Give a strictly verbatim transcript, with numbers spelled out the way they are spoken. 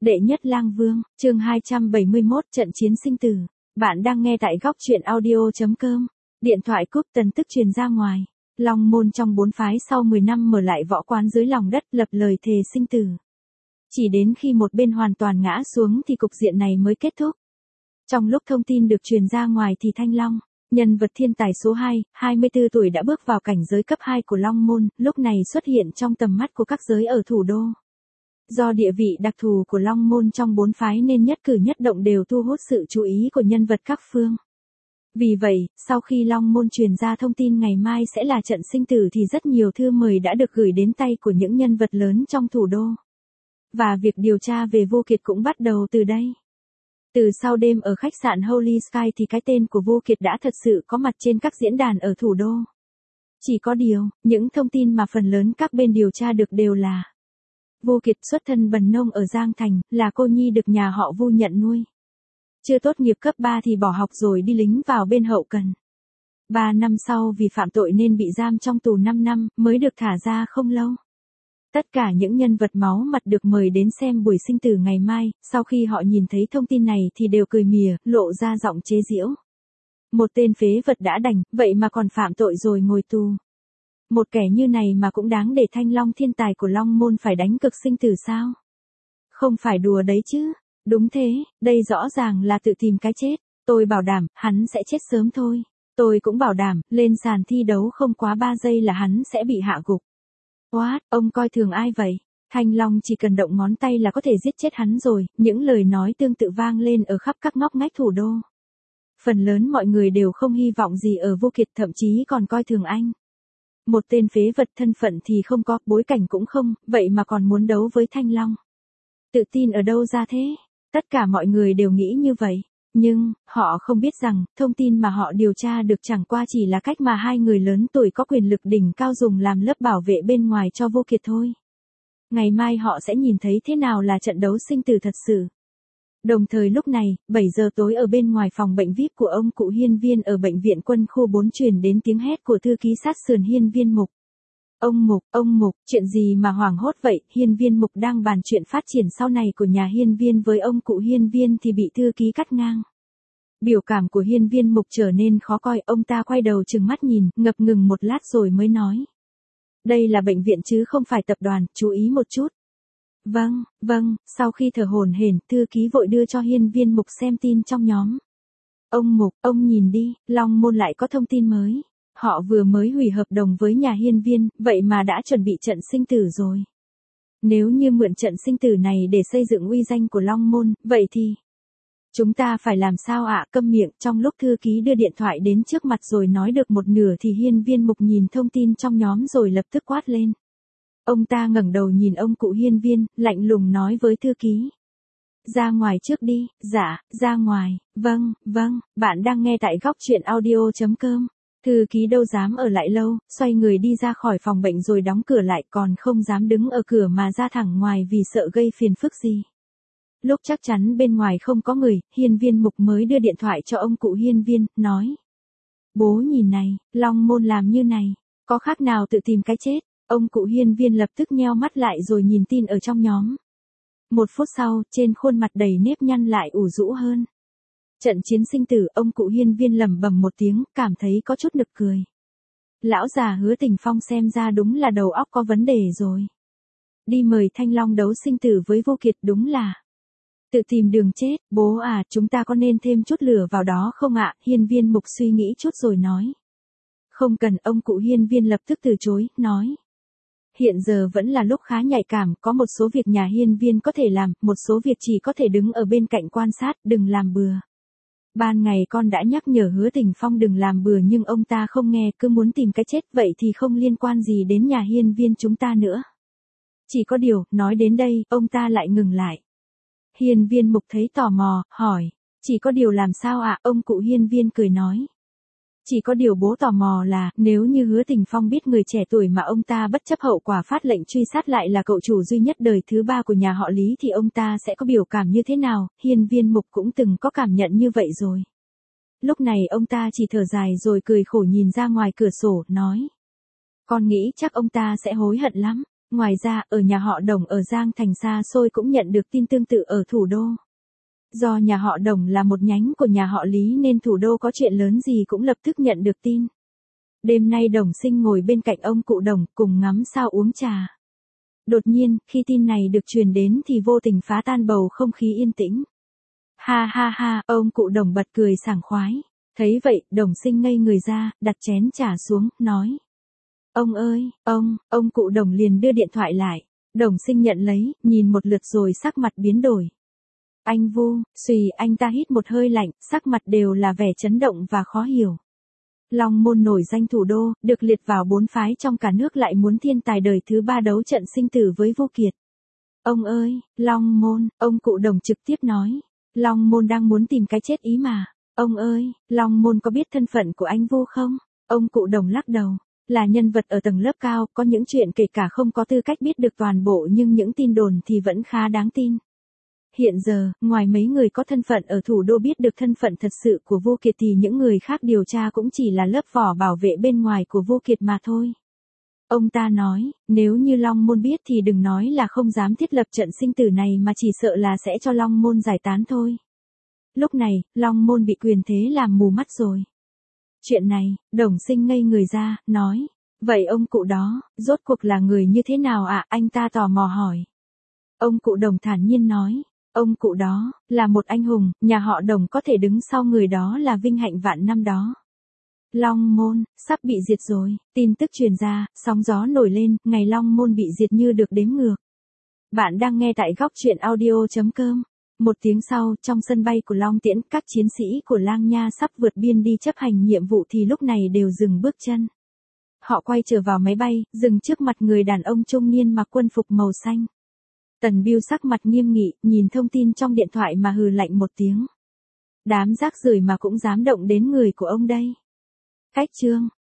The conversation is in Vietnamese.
Đệ nhất lang vương, chương hai trăm bảy mươi mốt, trận chiến sinh tử. Bạn đang nghe tại góc truyện audio chấm com. Điện thoại cúp tần tức truyền ra ngoài. Long môn trong bốn phái sau mười năm mở lại võ quán dưới lòng đất, lập lời thề sinh tử. Chỉ đến khi một bên hoàn toàn ngã xuống thì cục diện này mới kết thúc. Trong lúc thông tin được truyền ra ngoài thì Thanh Long, nhân vật thiên tài số hai, hai mươi tư tuổi đã bước vào cảnh giới cấp hai của Long môn, lúc này xuất hiện trong tầm mắt của các giới ở thủ đô. Do địa vị đặc thù của Long môn trong bốn phái nên nhất cử nhất động đều thu hút sự chú ý của nhân vật các phương. Vì vậy, sau khi Long môn truyền ra thông tin ngày mai sẽ là trận sinh tử thì rất nhiều thư mời đã được gửi đến tay của những nhân vật lớn trong thủ đô. Và việc điều tra về Vô Kiệt cũng bắt đầu từ đây. Từ sau đêm ở khách sạn Holy Sky thì cái tên của Vô Kiệt đã thật sự có mặt trên các diễn đàn ở thủ đô. Chỉ có điều, những thông tin mà phần lớn các bên điều tra được đều là Vô Kiệt xuất thân bần nông ở Giang Thành, là cô nhi được nhà họ Vu nhận nuôi. Chưa tốt nghiệp cấp ba thì bỏ học rồi đi lính vào bên hậu cần. Ba năm sau vì phạm tội nên bị giam trong tù năm năm, mới được thả ra không lâu. Tất cả những nhân vật máu mặt được mời đến xem buổi sinh tử ngày mai, sau khi họ nhìn thấy thông tin này thì đều cười mỉa, lộ ra giọng chế giễu. Một tên phế vật đã đành, vậy mà còn phạm tội rồi ngồi tù. Một kẻ như này mà cũng đáng để Thanh Long thiên tài của Long môn phải đánh cực sinh tử sao? Không phải đùa đấy chứ. Đúng thế, đây rõ ràng là tự tìm cái chết. Tôi bảo đảm, hắn sẽ chết sớm thôi. Tôi cũng bảo đảm, lên sàn thi đấu không quá ba giây là hắn sẽ bị hạ gục. What, ông coi thường ai vậy? Thanh Long chỉ cần động ngón tay là có thể giết chết hắn rồi. Những lời nói tương tự vang lên ở khắp các ngóc ngách thủ đô. Phần lớn mọi người đều không hy vọng gì ở Vô Kiệt, thậm chí còn coi thường anh. Một tên phế vật, thân phận thì không có, bối cảnh cũng không, vậy mà còn muốn đấu với Thanh Long. Tự tin ở đâu ra thế? Tất cả mọi người đều nghĩ như vậy. Nhưng, họ không biết rằng, thông tin mà họ điều tra được chẳng qua chỉ là cách mà hai người lớn tuổi có quyền lực đỉnh cao dùng làm lớp bảo vệ bên ngoài cho Vô Kiệt thôi. Ngày mai họ sẽ nhìn thấy thế nào là trận đấu sinh tử thật sự. Đồng thời lúc này, bảy giờ tối ở bên ngoài phòng bệnh vi ai pi của ông cụ Hiên Viên ở bệnh viện quân khu bốn truyền đến tiếng hét của thư ký sát sườn Hiên Viên Mục. Ông Mục, ông Mục, chuyện gì mà hoảng hốt vậy? Hiên Viên Mục đang bàn chuyện phát triển sau này của nhà Hiên Viên với ông cụ Hiên Viên thì bị thư ký cắt ngang. Biểu cảm của Hiên Viên Mục trở nên khó coi, ông ta quay đầu trừng mắt nhìn, ngập ngừng một lát rồi mới nói. Đây là bệnh viện chứ không phải tập đoàn, chú ý một chút. Vâng, vâng, sau khi thở hổn hển, thư ký vội đưa cho Hiên Viên Mục xem tin trong nhóm. Ông Mục, ông nhìn đi, Long môn lại có thông tin mới. Họ vừa mới hủy hợp đồng với nhà Hiên Viên, vậy mà đã chuẩn bị trận sinh tử rồi. Nếu như mượn trận sinh tử này để xây dựng uy danh của Long môn, vậy thì chúng ta phải làm sao ạ? Câm miệng. Trong lúc thư ký đưa điện thoại đến trước mặt rồi nói được một nửa thì Hiên Viên Mục nhìn thông tin trong nhóm rồi lập tức quát lên. Ông ta ngẩng đầu nhìn ông cụ Hiên Viên, lạnh lùng nói với thư ký. Ra ngoài trước đi. Dạ, ra ngoài. Vâng, vâng, bạn đang nghe tại góc truyện audio chấm com. Thư ký đâu dám ở lại lâu, xoay người đi ra khỏi phòng bệnh rồi đóng cửa lại, còn không dám đứng ở cửa mà ra thẳng ngoài vì sợ gây phiền phức gì. Lúc chắc chắn bên ngoài không có người, Hiên Viên Mục mới đưa điện thoại cho ông cụ Hiên Viên, nói. Bố nhìn này, Long môn làm như này, có khác nào tự tìm cái chết? Ông cụ Hiên Viên lập tức nheo mắt lại rồi nhìn tin ở trong nhóm. Một phút sau, trên khuôn mặt đầy nếp nhăn lại ủ rũ hơn. Trận chiến sinh tử, ông cụ Hiên Viên lẩm bẩm một tiếng, cảm thấy có chút nực cười. Lão già Hứa Tình Phong xem ra đúng là đầu óc có vấn đề rồi. Đi mời Thanh Long đấu sinh tử với Vô Kiệt đúng là tự tìm đường chết. Bố à, chúng ta có nên thêm chút lửa vào đó không ạ? Hiên Viên Mục suy nghĩ chút rồi nói. Không cần. Ông cụ Hiên Viên lập tức từ chối, nói. Hiện giờ vẫn là lúc khá nhạy cảm, có một số việc nhà Hiên Viên có thể làm, một số việc chỉ có thể đứng ở bên cạnh quan sát, đừng làm bừa. Ban ngày con đã nhắc nhở Hứa Tình Phong đừng làm bừa nhưng ông ta không nghe, cứ muốn tìm cái chết, vậy thì không liên quan gì đến nhà Hiên Viên chúng ta nữa. Chỉ có điều, nói đến đây, ông ta lại ngừng lại. Hiên Viên Mục thấy tò mò, hỏi, chỉ có điều làm sao ạ? Ông cụ Hiên Viên cười nói. Chỉ có điều bố tò mò là, nếu như Hứa Tình Phong biết người trẻ tuổi mà ông ta bất chấp hậu quả phát lệnh truy sát lại là cậu chủ duy nhất đời thứ ba của nhà họ Lý thì ông ta sẽ có biểu cảm như thế nào? Hiên Viên Mục cũng từng có cảm nhận như vậy rồi. Lúc này ông ta chỉ thở dài rồi cười khổ nhìn ra ngoài cửa sổ, nói. Con nghĩ chắc ông ta sẽ hối hận lắm. Ngoài ra, ở nhà họ Đồng ở Giang Thành xa xôi cũng nhận được tin tương tự ở thủ đô. Do nhà họ Đồng là một nhánh của nhà họ Lý nên thủ đô có chuyện lớn gì cũng lập tức nhận được tin. Đêm nay Đồng Sinh ngồi bên cạnh ông cụ Đồng cùng ngắm sao uống trà. Đột nhiên, khi tin này được truyền đến thì vô tình phá tan bầu không khí yên tĩnh. Ha ha ha, ông cụ Đồng bật cười sảng khoái. Thấy vậy, Đồng Sinh ngây người ra, đặt chén trà xuống, nói. Ông ơi, ông, ông cụ Đồng liền đưa điện thoại lại. Đồng Sinh nhận lấy, nhìn một lượt rồi sắc mặt biến đổi. Anh Vu, xùy, anh ta hít một hơi lạnh, sắc mặt đều là vẻ chấn động và khó hiểu. Long Môn nổi danh thủ đô, được liệt vào bốn phái trong cả nước lại muốn thiên tài đời thứ ba đấu trận sinh tử với Vô Kiệt. Ông ơi, Long Môn, ông cụ Đồng trực tiếp nói. Long Môn đang muốn tìm cái chết ý mà. Ông ơi, Long Môn có biết thân phận của anh Vu không? Ông cụ Đồng lắc đầu. Là nhân vật ở tầng lớp cao, có những chuyện kể cả không có tư cách biết được toàn bộ nhưng những tin đồn thì vẫn khá đáng tin. Hiện giờ, ngoài mấy người có thân phận ở thủ đô biết được thân phận thật sự của Vô Kiệt thì những người khác điều tra cũng chỉ là lớp vỏ bảo vệ bên ngoài của Vô Kiệt mà thôi. Ông ta nói, nếu như Long Môn biết thì đừng nói là không dám thiết lập trận sinh tử này mà chỉ sợ là sẽ cho Long Môn giải tán thôi. Lúc này, Long Môn bị quyền thế làm mù mắt rồi. Chuyện này, Đồng Sinh ngây người ra, nói. Vậy ông cụ đó, rốt cuộc là người như thế nào ạ? À? Anh ta tò mò hỏi. Ông cụ Đồng thản nhiên nói. Ông cụ đó, là một anh hùng, nhà họ Đồng có thể đứng sau người đó là vinh hạnh vạn năm đó. Long Môn, sắp bị diệt rồi, tin tức truyền ra, sóng gió nổi lên, ngày Long Môn bị diệt như được đếm ngược. Bạn đang nghe tại góc truyện audio chấm com. Một tiếng sau, trong sân bay của Long Tiễn, các chiến sĩ của Lang Nha sắp vượt biên đi chấp hành nhiệm vụ thì lúc này đều dừng bước chân. Họ quay trở vào máy bay, dừng trước mặt người đàn ông trung niên mặc quân phục màu xanh. Tần Bưu sắc mặt nghiêm nghị, nhìn thông tin trong điện thoại mà hừ lạnh một tiếng. Đám rác rưởi mà cũng dám động đến người của ông đây. Cách chương,